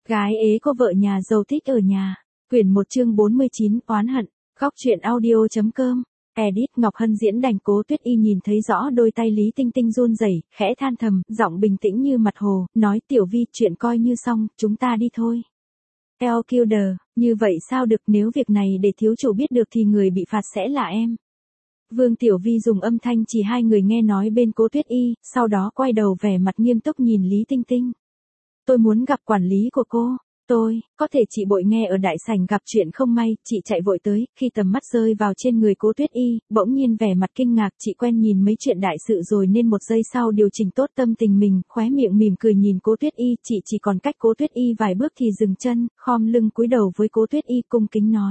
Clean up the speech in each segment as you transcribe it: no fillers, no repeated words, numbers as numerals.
Gái ế cô vợ nhà giàu thích ở nhà. Quyển 1 chương 49, oán hận. Góc truyện audio.com. Edit Ngọc Hân diễn đành Cố Tuyết Y nhìn thấy rõ đôi tay Lý Tinh Tinh run rẩy, khẽ than thầm, giọng bình tĩnh như mặt hồ, nói Tiểu Vi, chuyện coi như xong, chúng ta đi thôi. Elkilder, như vậy sao được, nếu việc này để thiếu chủ biết được thì người bị phạt sẽ là em. Vương Tiểu Vi dùng âm thanh chỉ hai người nghe nói bên Cố Tuyết Y, sau đó quay đầu vẻ mặt nghiêm túc nhìn Lý Tinh Tinh. Tôi muốn gặp quản lý của cô. Có thể chị Bội nghe ở đại sảnh gặp chuyện không may, chị chạy vội tới, khi tầm mắt rơi vào trên người Cố Tuyết Y, bỗng nhiên vẻ mặt kinh ngạc, chị quen nhìn mấy chuyện đại sự rồi nên một giây sau điều chỉnh tốt tâm tình mình, khóe miệng mỉm cười nhìn Cố Tuyết Y, chị chỉ còn cách Cố Tuyết Y vài bước thì dừng chân, khom lưng cúi đầu với Cố Tuyết Y cung kính nói.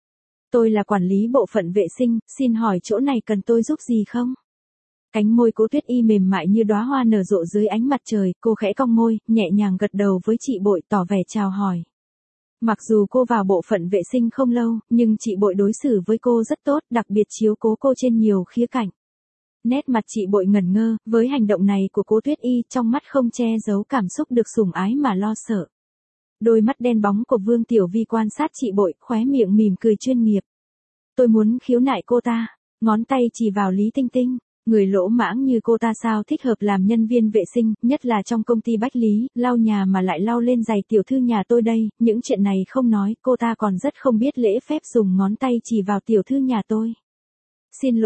Tôi là quản lý bộ phận vệ sinh, xin hỏi chỗ này cần tôi giúp gì không? Cánh môi Cố Tuyết Y mềm mại như đóa hoa nở rộ dưới ánh mặt trời, cô khẽ cong môi, nhẹ nhàng gật đầu với chị Bội tỏ vẻ chào hỏi. Mặc dù cô vào bộ phận vệ sinh không lâu, nhưng chị Bội đối xử với cô rất tốt, đặc biệt chiếu cố cô trên nhiều khía cạnh. Nét mặt chị Bội ngẩn ngơ, với hành động này của Cố Tuyết Y, trong mắt không che giấu cảm xúc được sủng ái mà lo sợ. Đôi mắt đen bóng của Vương Tiểu Vi quan sát chị Bội, khóe miệng mỉm cười chuyên nghiệp. Tôi muốn khiếu nại cô ta, ngón tay chỉ vào Lý Tinh Tinh. Người lỗ mãng như cô ta sao thích hợp làm nhân viên vệ sinh, nhất là trong công ty Bách Lý, lau nhà mà lại lau lên giày tiểu thư nhà tôi đây, những chuyện này không nói, cô ta còn rất không biết lễ phép dùng ngón tay chỉ vào tiểu thư nhà tôi. Xin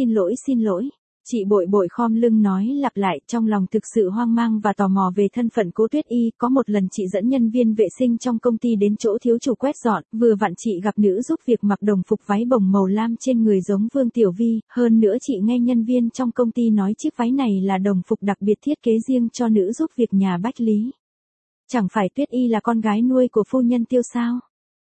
lỗi. Chị Bội khom lưng nói lặp lại, trong lòng thực sự hoang mang và tò mò về thân phận Cố Tuyết Y. Có một lần chị dẫn nhân viên vệ sinh trong công ty đến chỗ thiếu chủ quét dọn, vừa vặn chị gặp nữ giúp việc mặc đồng phục váy bồng màu lam trên người giống Vương Tiểu Vi, hơn nữa chị nghe nhân viên trong công ty nói chiếc váy này là đồng phục đặc biệt thiết kế riêng cho nữ giúp việc nhà Bách Lý. Chẳng phải Tuyết Y là con gái nuôi của phu nhân Tiêu sao?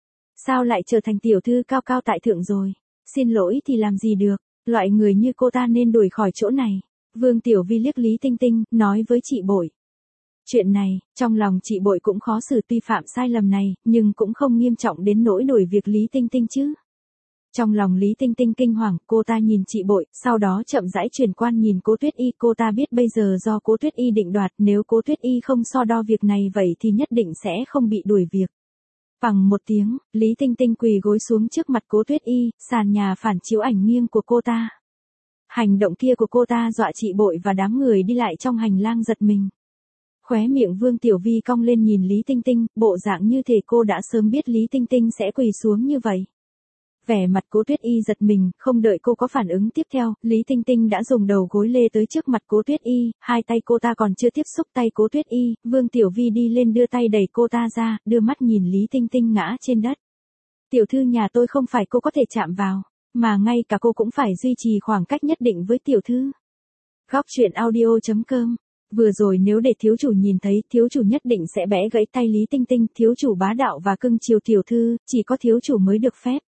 Sao lại trở thành tiểu thư cao cao tại thượng rồi? Xin lỗi thì làm gì được? Loại người như cô ta nên đuổi khỏi chỗ này. Vương Tiểu Vi liếc Lý Tinh Tinh, nói với chị Bội. Chuyện này, trong lòng chị Bội cũng khó xử, tuy phạm sai lầm này, nhưng cũng không nghiêm trọng đến nỗi đuổi việc Lý Tinh Tinh chứ. Trong lòng Lý Tinh Tinh kinh hoàng, cô ta nhìn chị Bội, sau đó chậm rãi chuyển quan nhìn Cố Tuyết Y. Cô ta biết bây giờ do Cố Tuyết Y định đoạt, nếu Cố Tuyết Y không so đo việc này vậy thì nhất định sẽ không bị đuổi việc. Bằng một tiếng, Lý Tinh Tinh quỳ gối xuống trước mặt Cố Tuyết Y, sàn nhà phản chiếu ảnh nghiêng của cô ta. Hành động kia của cô ta dọa chị Bội và đám người đi lại trong hành lang giật mình. Khóe miệng Vương Tiểu Vi cong lên nhìn Lý Tinh Tinh, bộ dạng như thể cô đã sớm biết Lý Tinh Tinh sẽ quỳ xuống như vậy. Vẻ mặt Cố Tuyết Y giật mình, không đợi cô có phản ứng tiếp theo, Lý Tinh Tinh đã dùng đầu gối lê tới trước mặt Cố Tuyết Y, hai tay cô ta còn chưa tiếp xúc tay Cố Tuyết Y, Vương Tiểu Vi đi lên đưa tay đẩy cô ta ra, đưa mắt nhìn Lý Tinh Tinh ngã trên đất. Tiểu thư nhà tôi không phải cô có thể chạm vào, mà ngay cả cô cũng phải duy trì khoảng cách nhất định với tiểu thư. Góc truyện audio.com. Vừa rồi nếu để thiếu chủ nhìn thấy, thiếu chủ nhất định sẽ bẻ gãy tay Lý Tinh Tinh, thiếu chủ bá đạo và cưng chiều tiểu thư, chỉ có thiếu chủ mới được phép.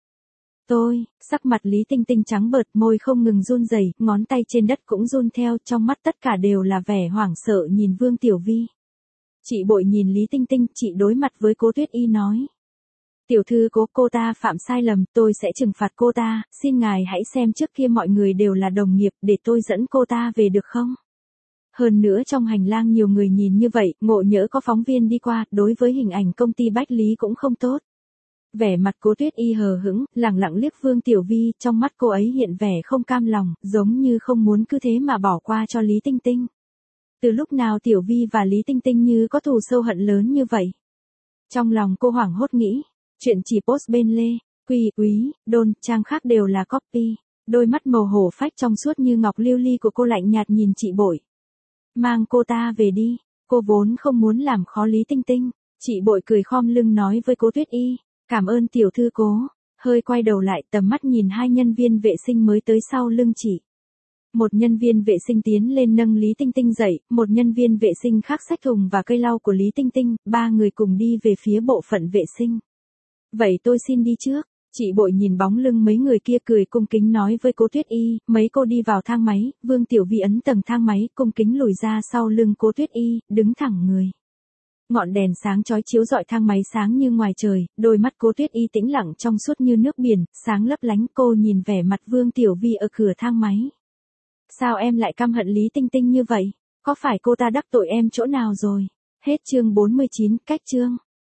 Sắc mặt Lý Tinh Tinh trắng bợt, môi không ngừng run rẩy, ngón tay trên đất cũng run theo, trong mắt tất cả đều là vẻ hoảng sợ nhìn Vương Tiểu Vi. Chị Bội nhìn Lý Tinh Tinh, chị đối mặt với Cố Tuyết Y nói. Tiểu thư cô ta phạm sai lầm, tôi sẽ trừng phạt cô ta, xin ngài hãy xem trước kia mọi người đều là đồng nghiệp, để tôi dẫn cô ta về được không? Hơn nữa trong hành lang nhiều người nhìn như vậy, ngộ nhỡ có phóng viên đi qua, đối với hình ảnh công ty Bách Lý cũng không tốt. Vẻ mặt Cố Tuyết Y hờ hững, lẳng lặng liếc Vương Tiểu Vi, trong mắt cô ấy hiện vẻ không cam lòng, giống như không muốn cứ thế mà bỏ qua cho Lý Tinh Tinh. Từ lúc nào Tiểu Vi và Lý Tinh Tinh như có thù sâu hận lớn như vậy? Trong lòng cô hoảng hốt nghĩ, chuyện chỉ post bên Lê, Quy, Úy, Đôn, trang khác đều là copy. Đôi mắt màu hổ phách trong suốt như ngọc lưu ly của cô lạnh nhạt nhìn chị Bội. Mang cô ta về đi, cô vốn không muốn làm khó Lý Tinh Tinh. Chị Bội cười khom lưng nói với Cố Tuyết Y. Cảm ơn tiểu thư Cố, hơi quay đầu lại tầm mắt nhìn hai nhân viên vệ sinh mới tới sau lưng chị. Một nhân viên vệ sinh tiến lên nâng Lý Tinh Tinh dậy, một nhân viên vệ sinh khác xách thùng và cây lau của Lý Tinh Tinh, ba người cùng đi về phía bộ phận vệ sinh. Vậy tôi xin đi trước, chị Bội nhìn bóng lưng mấy người kia cười cung kính nói với Cố Tuyết Y, mấy cô đi vào thang máy, Vương Tiểu Vi ấn tầng thang máy, cung kính lùi ra sau lưng Cố Tuyết Y, đứng thẳng người. Ngọn đèn sáng chói chiếu rọi thang máy sáng như ngoài trời, đôi mắt Cố Tuyết Y tĩnh lặng trong suốt như nước biển, sáng lấp lánh. Cô nhìn vẻ mặt Vương Tiểu Vi ở cửa thang máy. Sao em lại căm hận Lý Tinh Tinh như vậy? Có phải cô ta đắc tội em chỗ nào rồi? Hết chương 49, cách chương.